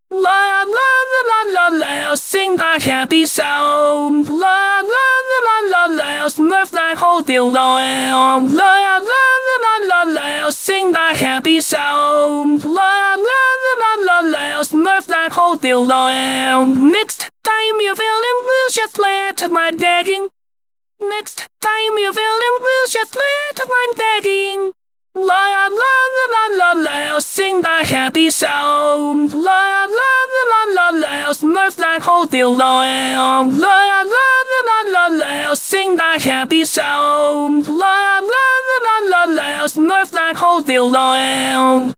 La la la la la la, sing a happy sound. La la la la la la, Smurf that whole deal down. La la la la la la, sing a happy sound. La la la la la la, Smurf that whole deal down. Next time you're feeling blue, just let my begging. Next time you're feeling blue, just let my begging. La la la la la la, sing the happy sound. La la la la la la, Smurf that whole deal down. La la la la la la, sing the happy sound. La la la la la la, Smurf that whole deal down.